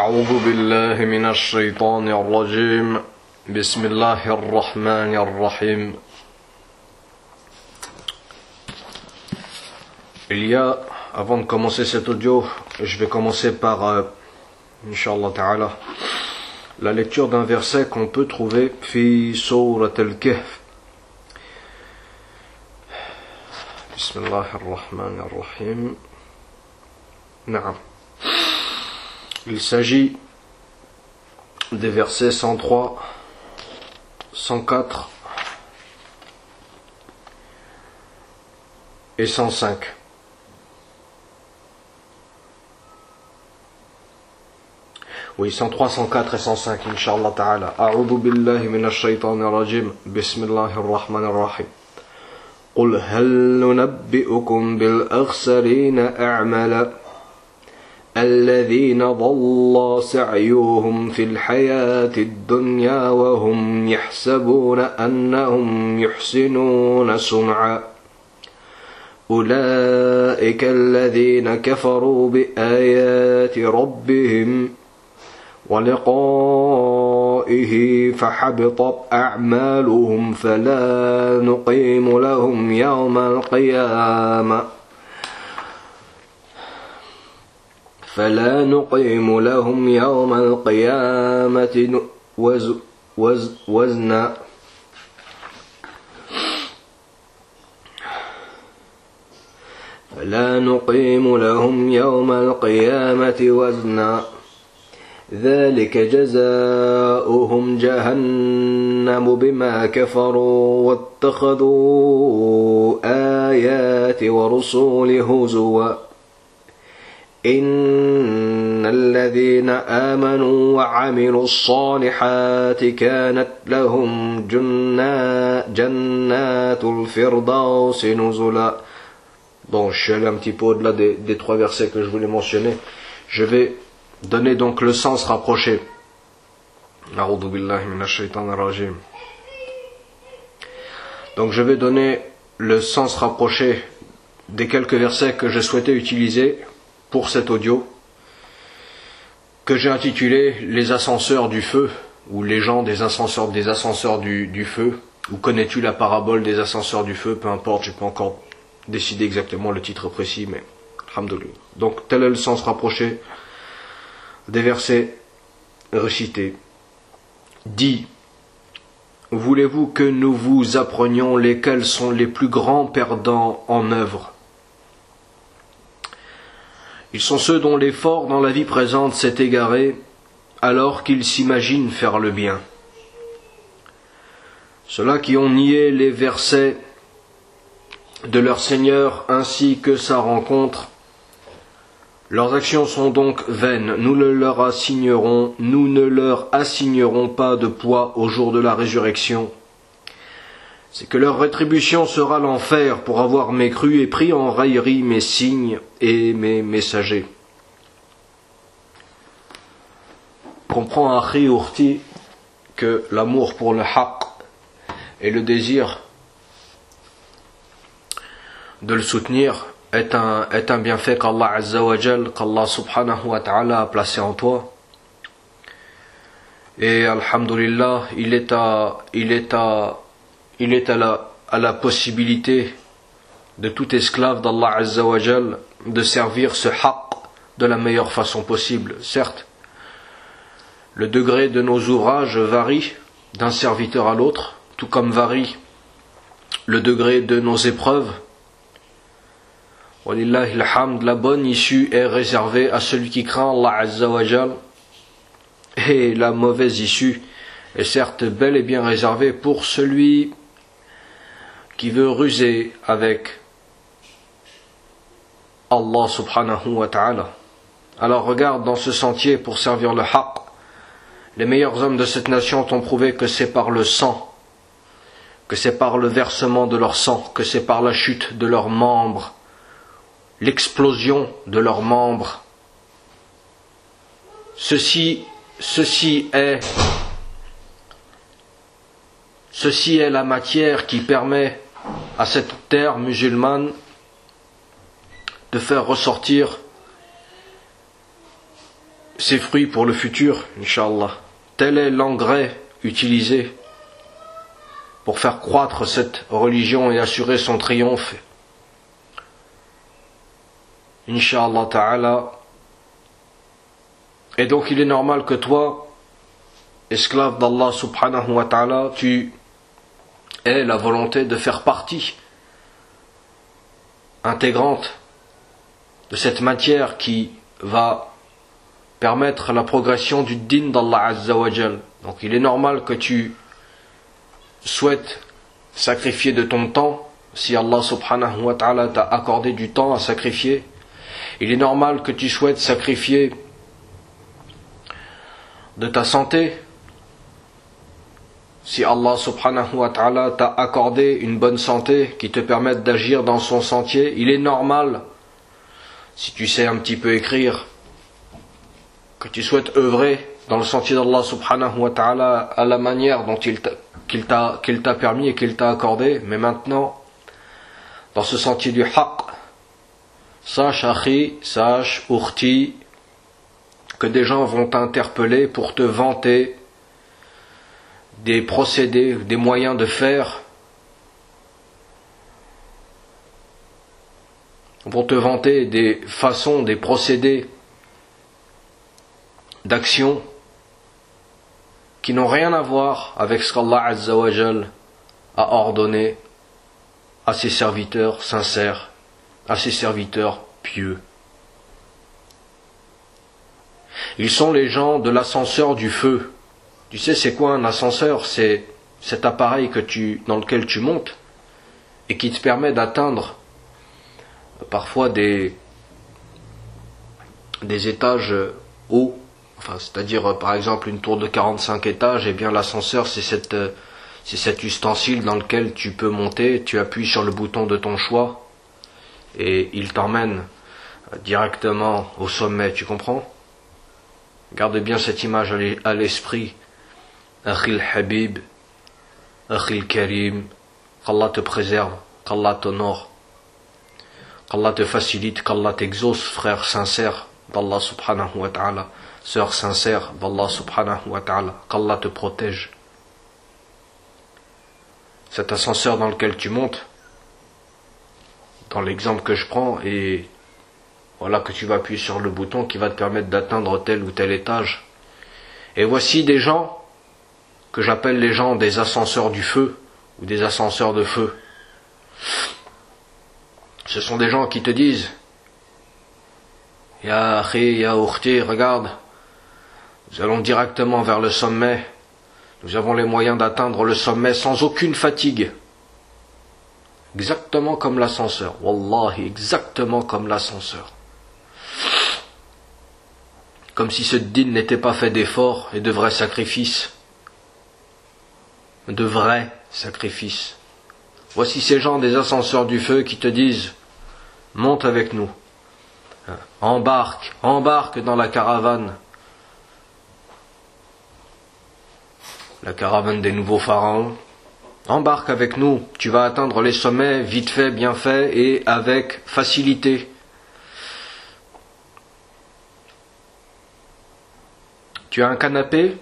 أعوذ بالله من الشيطان الرجيم بسم الله الرحمن الرحيم. Avant de commencer cet audio, je vais commencer par, Inch'Allah Ta'ala, la lecture d'un verset qu'on peut trouver fi Surat al-Kahf. Bismillah ar-Rahman ar-Rahim. Naam. Il s'agit des versets 103, 104 et 105. Oui, 103, 104 et 105, Inch'Allah Ta'ala. A'udhu billahi minash shaytanir rajim. Bismillahir rahmanir rahim. قل هل ننبئكم بالأخسرين أعمالا الذين ضل سعيهم في الحياة الدنيا وهم يحسبون أنهم يحسنون صنعا أولئك الذين كفروا بآيات ربهم ولقائه فحبطت أعمالهم فلا نقيم لهم يوم القيامة وزنا ذلك جزاؤهم جهنم بما كفروا واتخذوا آياتي ورسولي هزوا إن الذين آمنوا وعملوا الصالحات كانت لهم جنات الفردوس نزلا. Bon, je suis allé un petit peu au-delà des trois versets que je voulais mentionner. Je vais donner donc le sens rapproché. A'udhu billahi minash shaytanir rajim. Donc je vais donner le sens rapproché des quelques versets que je souhaitais utiliser pour cet audio, que j'ai intitulé Les ascenseurs du feu, ou les gens des ascenseurs du feu, ou connais-tu la parabole des ascenseurs du feu, peu importe, j'ai pas encore décidé exactement le titre précis, mais alhamdoulilah. Donc tel est le sens rapproché des versets récités. Dis, voulez-vous que nous vous apprenions lesquels sont les plus grands perdants en œuvre? Ils sont ceux dont l'effort dans la vie présente s'est égaré alors qu'ils s'imaginent faire le bien. Ceux-là qui ont nié les versets de leur Seigneur ainsi que sa rencontre, leurs actions sont donc vaines. Nous ne leur assignerons pas de poids au jour de la résurrection. C'est que leur rétribution sera l'enfer pour avoir mécru et pris en raillerie mes signes et mes messagers. Comprends, Akhi Urti, que l'amour pour le haqq et le désir de le soutenir est un bienfait qu'Allah Azza wa Jal, qu'Allah Subhanahu wa Ta'ala a placé en toi. Et alhamdulillah, il est à la possibilité de tout esclave d'Allah Azza wa Jal de servir ce haqq de la meilleure façon possible. Certes, le degré de nos ouvrages varie d'un serviteur à l'autre, tout comme varie le degré de nos épreuves. Walillahi alhamd, la bonne issue est réservée à celui qui craint Allah Azza wa Jal, et la mauvaise issue est certes bel et bien réservée pour celui qui veut ruser avec Allah subhanahu wa ta'ala. Alors regarde, dans ce sentier pour servir le haqq, les meilleurs hommes de cette nation t'ont prouvé que c'est par le sang, que c'est par le versement de leur sang, que c'est par la chute de leurs membres, l'explosion de leurs membres. Ceci est la matière qui permet à cette terre musulmane de faire ressortir ses fruits pour le futur, Inch'Allah. Tel est l'engrais utilisé pour faire croître cette religion et assurer son triomphe. Inch'Allah ta'ala. Et donc il est normal que toi, esclave d'Allah subhanahu wa ta'ala, tu aies la volonté de faire partie intégrante de cette matière qui va permettre la progression du din d'Allah Azza wa Jal. Donc il est normal que tu souhaites sacrifier de ton temps, si Allah subhanahu wa ta'ala t'a accordé du temps à sacrifier. Il est normal que tu souhaites sacrifier de ta santé, si Allah subhanahu wa ta'ala t'a accordé une bonne santé qui te permette d'agir dans son sentier. Il est normal, si tu sais un petit peu écrire, que tu souhaites œuvrer dans le sentier d'Allah subhanahu wa ta'ala à la manière dont qu'il t'a permis et qu'il t'a accordé. Mais maintenant, dans ce sentier du haqq, sache akhi, sache ukhti, que des gens vont t'interpeller pour te vanter des procédés, des moyens de faire, pour te vanter des façons, des procédés d'action qui n'ont rien à voir avec ce qu'Allah Azza wa Jal a ordonné à ses serviteurs sincères, à ses serviteurs pieux. Ils sont les gens de l'ascenseur du feu. Tu sais c'est quoi un ascenseur? C'est cet appareil dans lequel tu montes et qui te permet d'atteindre parfois des étages hauts. Enfin, c'est-à-dire par exemple une tour de 45 étages, et bien l'ascenseur c'est cet ustensile dans lequel tu peux monter, tu appuies sur le bouton de ton choix et il t'emmène directement au sommet, tu comprends? Garde bien cette image à l'esprit. Akhil Habib, Akhil Karim, qu'Allah te préserve, qu'Allah t'honore, qu'Allah te facilite, qu'Allah t'exauce, frère sincère d'Allah subhanahu wa ta'ala, sœur sincère d'Allah subhanahu wa ta'ala, qu'Allah te protège. Cet ascenseur dans lequel tu montes, dans l'exemple que je prends, et voilà que tu vas appuyer sur le bouton qui va te permettre d'atteindre tel ou tel étage. Et voici des gens que j'appelle les gens des ascenseurs du feu ou des ascenseurs de feu. Ce sont des gens qui te disent: Ya akhi, ya ukhti, regarde, nous allons directement vers le sommet. Nous avons les moyens d'atteindre le sommet sans aucune fatigue. Exactement comme l'ascenseur. Wallahi, exactement comme l'ascenseur. Comme si ce din n'était pas fait d'efforts et de vrais sacrifices. De vrais sacrifices. Voici ces gens des ascenseurs du feu qui te disent: monte avec nous. Embarque dans la caravane. La caravane des nouveaux pharaons. Embarque avec nous, tu vas atteindre les sommets vite fait, bien fait et avec facilité. Tu as un canapé,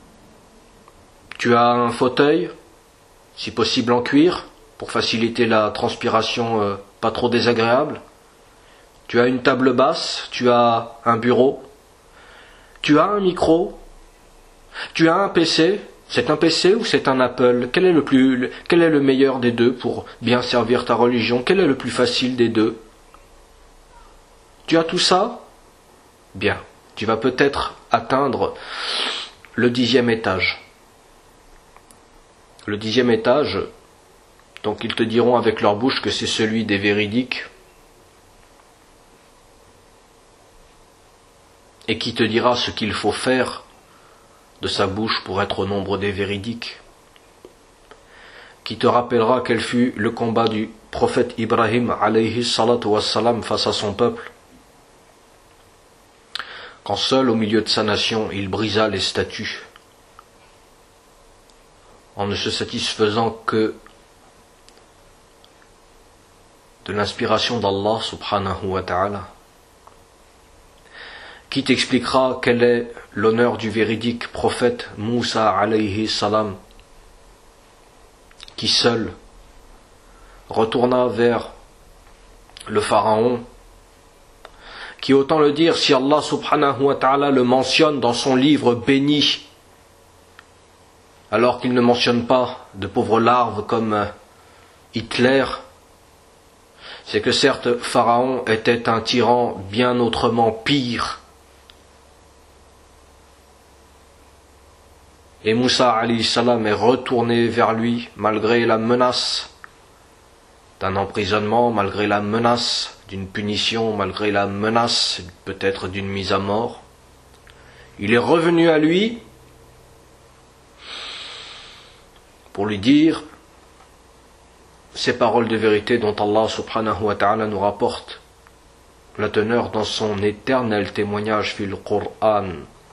tu as un fauteuil, si possible en cuir, pour faciliter la transpiration pas trop désagréable. Tu as une table basse, tu as un bureau, tu as un micro, tu as un PC. C'est un PC ou c'est un Apple? Quel est le meilleur des deux pour bien servir ta religion? Quel est le plus facile des deux? Tu as tout ça? Bien. Tu vas peut-être atteindre le 10e étage. Le 10e étage, donc ils te diront avec leur bouche que c'est celui des véridiques. Et qui te dira ce qu'il faut faire de sa bouche pour être au nombre des véridiques, qui te rappellera quel fut le combat du prophète Ibrahim alayhi salatu wassalam face à son peuple, quand seul au milieu de sa nation il brisa les statues, en ne se satisfaisant que de l'inspiration d'Allah subhanahu wa ta'ala, Qui t'expliquera quel est l'honneur du véridique prophète Moussa alayhi salam, qui seul retourna vers le pharaon, qui, autant le dire, si Allah subhanahu wa ta'ala le mentionne dans son livre béni, alors qu'il ne mentionne pas de pauvres larves comme Hitler, c'est que certes Pharaon était un tyran bien autrement pire. Et Moussa alayhi salam est retourné vers lui malgré la menace d'un emprisonnement, malgré la menace d'une punition, malgré la menace peut-être d'une mise à mort. Il est revenu à lui pour lui dire ces paroles de vérité dont Allah subhanahu wa ta'ala nous rapporte la teneur dans son éternel témoignage fil Qur'an.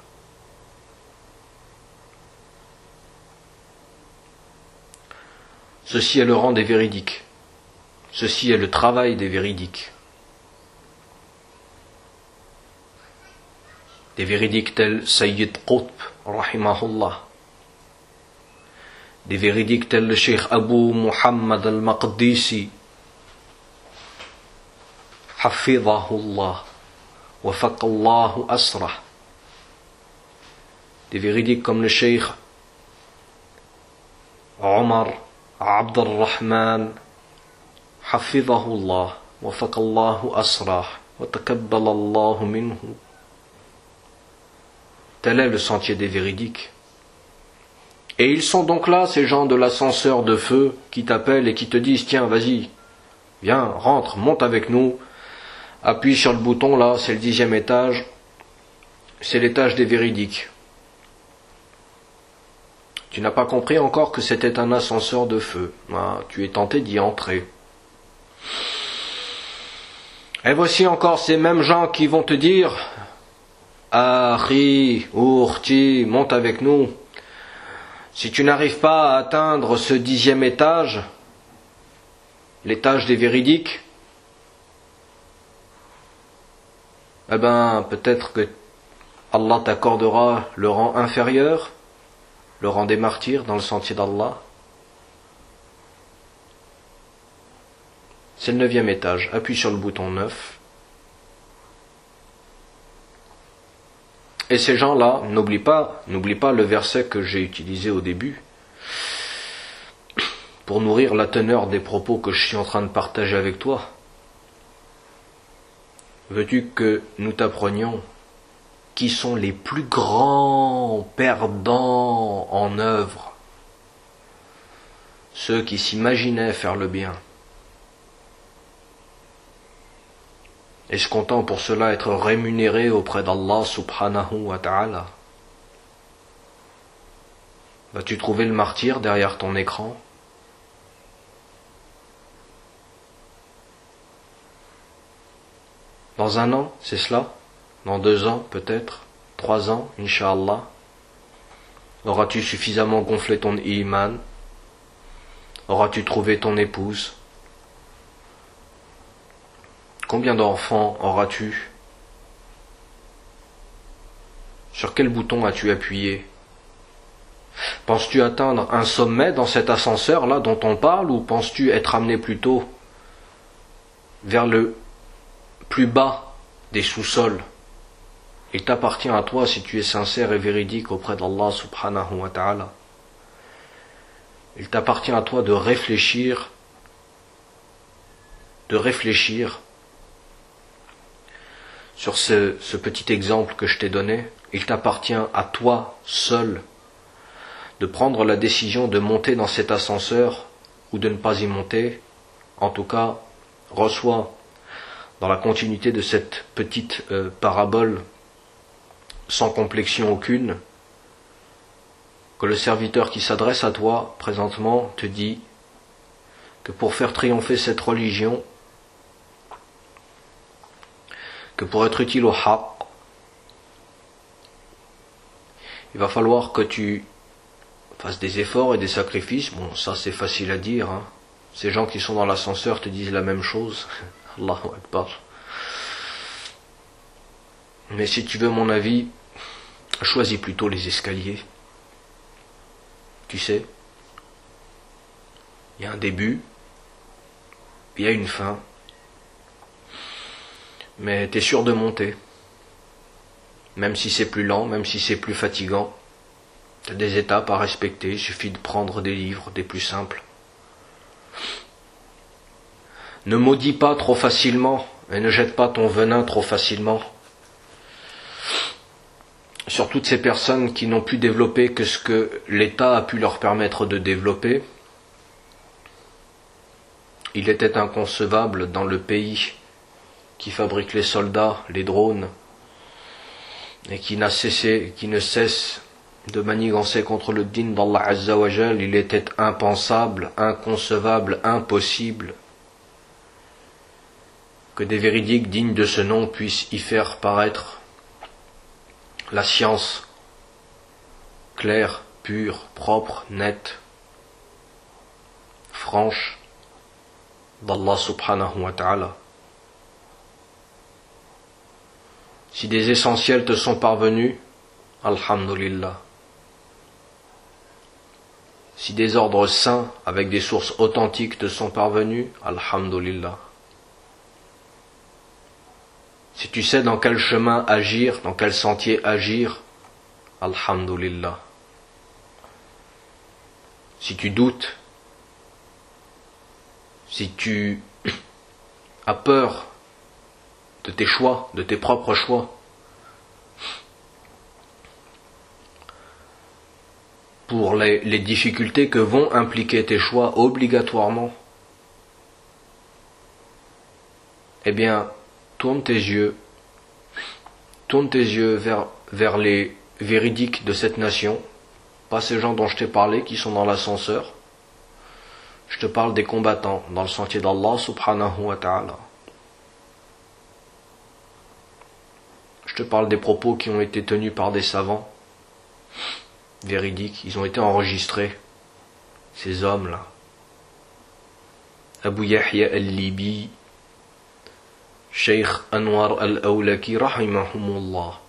Ceci est le rang des véridiques. Ceci est le travail des véridiques. Des véridiques tels Sayyid Qutb, rahimahullah. Des véridiques tels le Cheikh Abu Muhammad al-Maqdisi, hafidhahullah, wa faqallahu asrah. Des véridiques comme le Cheikh Omar Abd al-Rahman, hafidhahullah, wa faqallahu asrah, wa takabbalallahu minhu. Tel est le sentier des véridiques. Et ils sont donc là, ces gens de l'ascenseur de feu, qui t'appellent et qui te disent, tiens, vas-y, viens, rentre, monte avec nous, appuie sur le bouton, là, c'est le 10e étage, c'est l'étage des véridiques. Tu n'as pas compris encore que c'était un ascenseur de feu. Ah, tu es tenté d'y entrer. Et voici encore ces mêmes gens qui vont te dire, Akhi, Ourti, monte avec nous. Si tu n'arrives pas à atteindre ce 10e étage, l'étage des véridiques, eh ben, peut-être que Allah t'accordera le rang inférieur, le rang des martyrs dans le sentier d'Allah. C'est le 9e étage. Appuie sur le bouton 9. Et ces gens-là, n'oublie pas le verset que j'ai utilisé au début pour nourrir la teneur des propos que je suis en train de partager avec toi. Veux-tu que nous t'apprenions qui sont les plus grands perdants en œuvre? Ceux qui s'imaginaient faire le bien. Et se comptant pour cela être rémunérés auprès d'Allah subhanahu wa ta'ala. Vas-tu trouver le martyr derrière ton écran? Dans 1 an, c'est cela? Dans 2 ans, peut-être? 3 ans, Inch'Allah? Auras-tu suffisamment gonflé ton iman? Auras-tu trouvé ton épouse? Combien d'enfants auras-tu? Sur quel bouton as-tu appuyé? Penses-tu atteindre un sommet dans cet ascenseur-là dont on parle, ou penses-tu être amené plutôt vers le plus bas des sous-sols? Il t'appartient à toi, si tu es sincère et véridique auprès d'Allah subhanahu wa ta'ala. Il t'appartient à toi de réfléchir sur ce petit exemple que je t'ai donné. Il t'appartient à toi seul de prendre la décision de monter dans cet ascenseur ou de ne pas y monter. En tout cas, reçois dans la continuité de cette petite parabole sans complexion aucune que le serviteur qui s'adresse à toi présentement te dit que pour faire triompher cette religion, que pour être utile au haqq, il va falloir que tu fasses des efforts et des sacrifices. Bon, ça c'est facile à dire, hein. Ces gens qui sont dans l'ascenseur te disent la même chose. Allahu Akbar. mais si tu veux mon avis, choisis plutôt les escaliers. Tu sais, il y a un début, il y a une fin, mais tu es sûr de monter. Même si c'est plus lent, même si c'est plus fatigant, tu as des étapes à respecter, il suffit de prendre des livres, des plus simples. Ne maudis pas trop facilement et ne jette pas ton venin trop facilement sur toutes ces personnes qui n'ont pu développer que ce que l'État a pu leur permettre de développer. Il était inconcevable dans le pays qui fabrique les soldats, les drones, et qui ne cesse de manigancer contre le din d'Allah Azza wa Jal, il était impensable, inconcevable, impossible que des véridiques dignes de ce nom puissent y faire paraître la science claire, pure, propre, nette, franche d'Allah subhanahu wa ta'ala. Si des essentiels te sont parvenus, alhamdulillah. Si des ordres saints avec des sources authentiques te sont parvenus, alhamdulillah. Si tu sais dans quel chemin agir, dans quel sentier agir, alhamdulillah. Si tu doutes, si tu as peur de tes choix, de tes propres choix, pour les difficultés que vont impliquer tes choix obligatoirement, eh bien, tourne tes yeux vers les véridiques de cette nation, pas ces gens dont je t'ai parlé qui sont dans l'ascenseur. Je te parle des combattants dans le sentier d'Allah subhanahu wa ta'ala. Je te parle des propos qui ont été tenus par des savants véridiques, ils ont été enregistrés, ces hommes-là. Abu Yahya al-Libi, Cheikh Anwar al-Awlaki, rahimahumullah.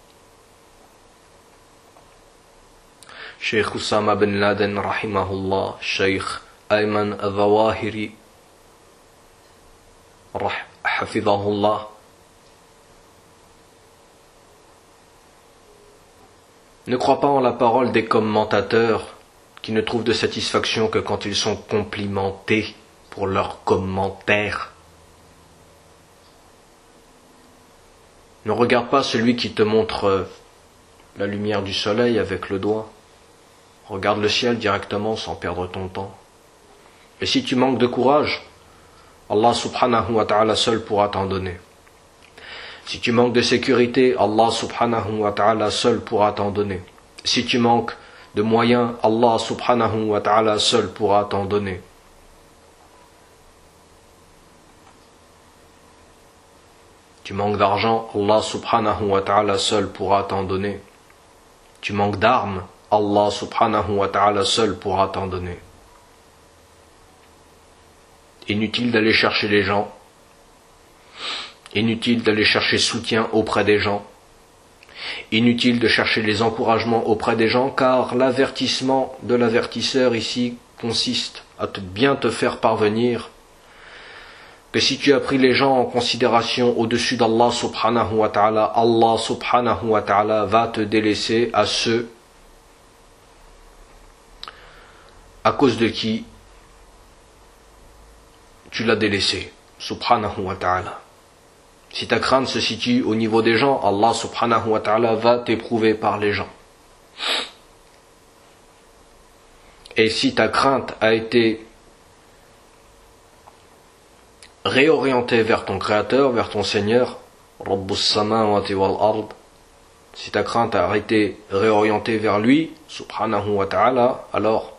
Cheikh Oussama bin Laden, rahimahullah. Cheikh Ayman al-Zawahiri, hafidahullah. Ne crois pas en la parole des commentateurs qui ne trouvent de satisfaction que quand ils sont complimentés pour leurs commentaires. Ne regarde pas celui qui te montre la lumière du soleil avec le doigt. Regarde le ciel directement sans perdre ton temps. Et si tu manques de courage, Allah subhanahu wa ta'ala seul pourra t'en donner. Si tu manques de sécurité, Allah subhanahu wa ta'ala seul pourra t'en donner. Si tu manques de moyens, Allah subhanahu wa ta'ala seul pourra t'en donner. Tu manques d'argent, Allah subhanahu wa ta'ala seul pourra t'en donner. Tu manques d'armes, Allah subhanahu wa ta'ala seul pourra t'en donner. Inutile d'aller chercher les gens. Inutile d'aller chercher soutien auprès des gens. Inutile de chercher les encouragements auprès des gens, car l'avertissement de l'avertisseur ici consiste à bien te faire parvenir que si tu as pris les gens en considération au-dessus d'Allah subhanahu wa ta'ala, Allah subhanahu wa ta'ala va te délaisser à ceux à cause de qui tu l'as délaissé, subhanahu wa ta'ala. Si ta crainte se situe au niveau des gens, Allah subhanahu wa ta'ala va t'éprouver par les gens. Et si ta crainte a été réorientée vers ton Créateur, vers ton Seigneur, Rabbus samawati wal ard, si ta crainte a été réorientée vers lui, subhanahu wa ta'ala, alors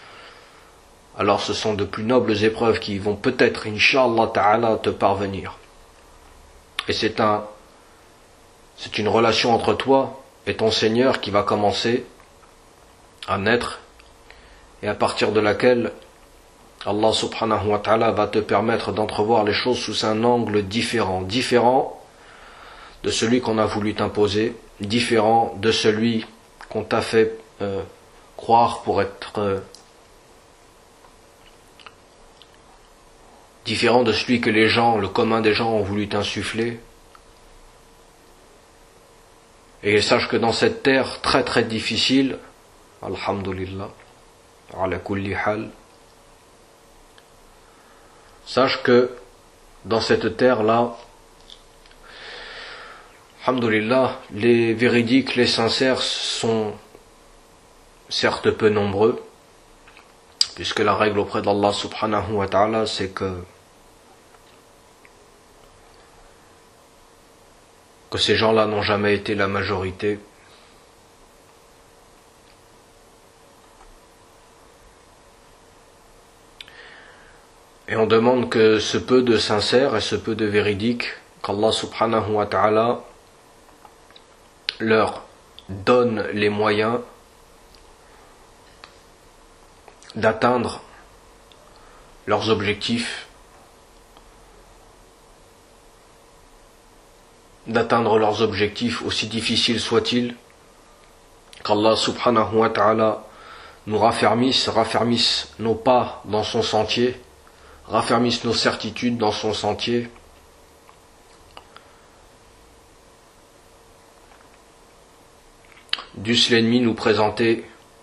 ce sont de plus nobles épreuves qui vont peut-être, incha'Allah ta'ala, te parvenir. Et c'est une relation entre toi et ton Seigneur qui va commencer à naître et à partir de laquelle Allah subhanahu wa ta'ala va te permettre d'entrevoir les choses sous un angle différent de celui qu'on a voulu t'imposer, différent de celui qu'on t'a fait croire pour être différent de celui que les gens, le commun des gens ont voulu t'insuffler. Et sache que dans cette terre très très difficile, alhamdulillah, ala kulli hal, sache que dans cette terre-là, alhamdulillah, les véridiques, les sincères sont certes peu nombreux, puisque la règle auprès d'Allah subhanahu wa ta'ala, c'est que ces gens-là n'ont jamais été la majorité. Et on demande que ce peu de sincères et ce peu de véridiques, qu'Allah subhanahu wa ta'ala leur donne les moyens d'atteindre leurs objectifs, aussi difficiles soient-ils, qu'Allah subhanahu wa ta'ala nous raffermisse nos pas dans son sentier, raffermisse nos certitudes dans son sentier, dusse l'ennemi nous présenter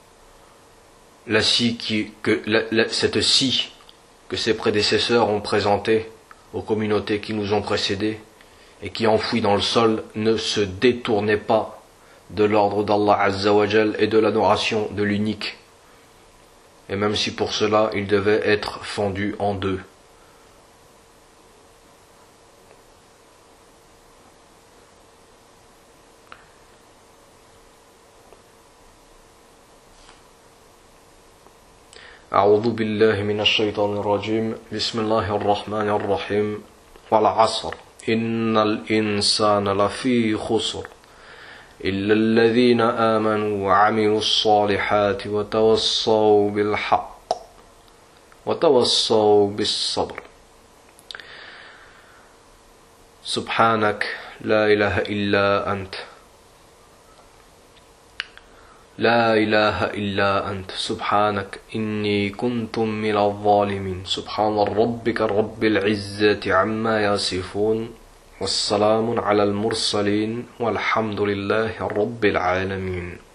cette scie que ses prédécesseurs ont présentée aux communautés qui nous ont précédés et qui, enfouie dans le sol, ne se détournait pas de l'ordre d'Allah Azza wa Jal et de l'adoration de l'unique. Et même si pour cela il devait être fendu en deux. أعوذ بالله من الشيطان الرجيم بسم الله الرحمن الرحيم والعصر إن الإنسان لفي خسر إلا الذين آمنوا وعملوا الصالحات وتوصوا بالحق وتوصوا بالصبر سبحانك لا إله إلا أنت لا إله إلا أنت سبحانك إني كنت من الظالمين سبحان ربك رب العزة عما يصفون والسلام على المرسلين والحمد لله رب العالمين.